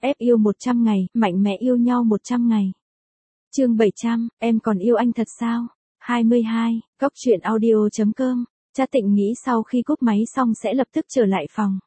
Ép yêu 100 ngày, mạnh mẽ yêu nhau 100 ngày. Chương 700, em còn yêu anh thật sao? 22, Góc truyện audio.com. Cha Tịnh nghĩ sau khi cúp máy xong sẽ lập tức trở lại phòng.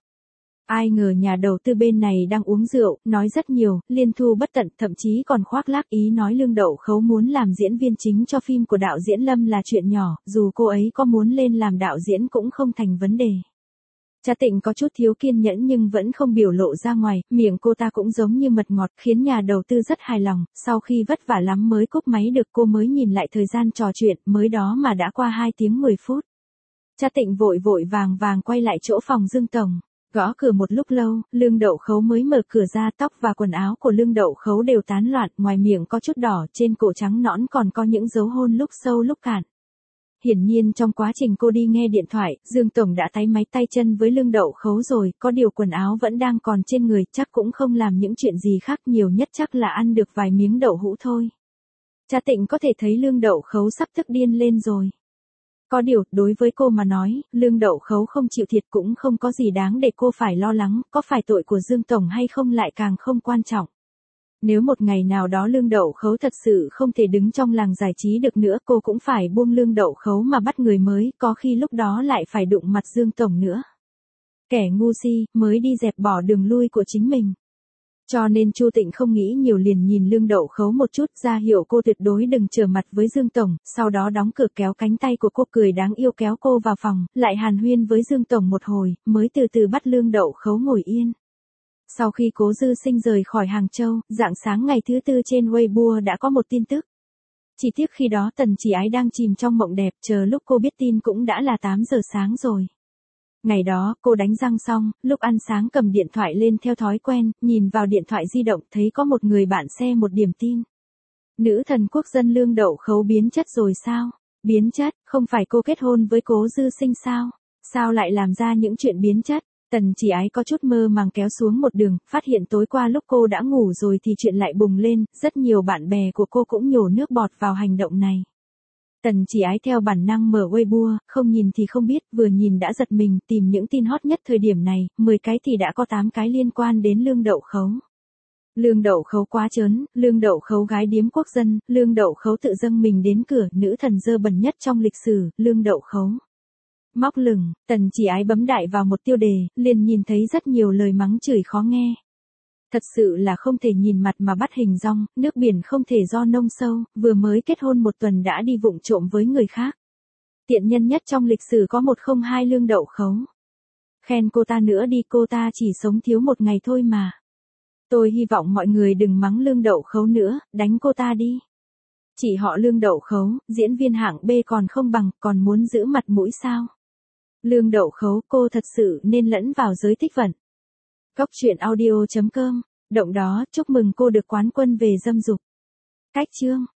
Ai ngờ nhà đầu tư bên này đang uống rượu, nói rất nhiều, liên thu bất tận, thậm chí còn khoác lác ý nói Lương Đậu Khấu muốn làm diễn viên chính cho phim của đạo diễn Lâm là chuyện nhỏ, dù cô ấy có muốn lên làm đạo diễn cũng không thành vấn đề. Cha Tịnh có chút thiếu kiên nhẫn nhưng vẫn không biểu lộ ra ngoài, miệng cô ta cũng giống như mật ngọt khiến nhà đầu tư rất hài lòng, sau khi vất vả lắm mới cúp máy được cô mới nhìn lại thời gian trò chuyện, mới đó mà đã qua 2 tiếng 10 phút. Cha Tịnh vội vội vàng quay lại chỗ phòng Dương Tổng. Gõ cửa một lúc lâu, Lương Đậu Khấu mới mở cửa ra, tóc và quần áo của Lương Đậu Khấu đều tán loạn, ngoài miệng có chút đỏ, trên cổ trắng nõn còn có những dấu hôn lúc sâu lúc cạn. Hiển nhiên trong quá trình cô đi nghe điện thoại, Dương Tổng đã táy máy tay chân với Lương Đậu Khấu rồi, có điều quần áo vẫn đang còn trên người, chắc cũng không làm những chuyện gì khác, nhiều nhất chắc là ăn được vài miếng đậu hũ thôi. Cha Tịnh có thể thấy Lương Đậu Khấu sắp tức điên lên rồi. Có điều, đối với cô mà nói, Lương Đậu Khấu không chịu thiệt cũng không có gì đáng để cô phải lo lắng, có phải tội của Dương Tổng hay không lại càng không quan trọng. Nếu một ngày nào đó Lương Đậu Khấu thật sự không thể đứng trong làng giải trí được nữa, cô cũng phải buông Lương Đậu Khấu mà bắt người mới, có khi lúc đó lại phải đụng mặt Dương Tổng nữa. Kẻ ngu si, mới đi dẹp bỏ đường lui của chính mình. Cho nên Chu Tịnh không nghĩ nhiều liền nhìn Lương Đậu Khấu một chút, ra hiệu cô tuyệt đối đừng trở mặt với Dương Tổng, sau đó đóng cửa kéo cánh tay của cô cười đáng yêu kéo cô vào phòng, lại hàn huyên với Dương Tổng một hồi, mới từ từ bắt Lương Đậu Khấu ngồi yên. Sau khi Cố Dư Sinh rời khỏi Hàng Châu, rạng sáng ngày thứ Tư trên Weibo đã có một tin tức. Chỉ tiếc khi đó Tần Chỉ Ái đang chìm trong mộng đẹp, chờ lúc cô biết tin cũng đã là 8 giờ sáng rồi. Ngày đó, cô đánh răng xong, lúc ăn sáng cầm điện thoại lên theo thói quen, nhìn vào điện thoại di động thấy có một người bạn share một điểm tin. Nữ thần quốc dân Lương Đậu Khấu biến chất rồi sao? Biến chất, không phải cô kết hôn với Cố Dư Sinh sao? Sao lại làm ra những chuyện biến chất? Tần Chỉ Ái có chút mơ màng kéo xuống một đường, phát hiện tối qua lúc cô đã ngủ rồi thì chuyện lại bùng lên, rất nhiều bạn bè của cô cũng nhổ nước bọt vào hành động này. Tần Chỉ Ái theo bản năng mở Weibo, không nhìn thì không biết, vừa nhìn đã giật mình, tìm những tin hot nhất thời điểm này, 10 cái thì đã có 8 cái liên quan đến Lương Đậu Khấu. Lương Đậu Khấu quá trớn, Lương Đậu Khấu gái điếm quốc dân, Lương Đậu Khấu tự dâng mình đến cửa, nữ thần dơ bẩn nhất trong lịch sử, Lương Đậu Khấu. Móc lửng, Tần Chỉ Ái bấm đại vào một tiêu đề, liền nhìn thấy rất nhiều lời mắng chửi khó nghe. Thật sự là không thể nhìn mặt mà bắt hình dong, nước biển không thể do nông sâu, vừa mới kết hôn 1 tuần đã đi vụng trộm với người khác. Tiện nhân nhất trong lịch sử có 102 Lương Đậu Khấu. Khen cô ta nữa đi, cô ta chỉ sống thiếu 1 ngày thôi mà. Tôi hy vọng mọi người đừng mắng Lương Đậu Khấu nữa, đánh cô ta đi. Chỉ họ Lương Đậu Khấu, diễn viên hạng B còn không bằng, còn muốn giữ mặt mũi sao? Lương Đậu Khấu, cô thật sự nên lẫn vào giới thích vận. Góc truyện audio.com, động đó, chúc mừng cô được quán quân về dâm dục. Cách chương.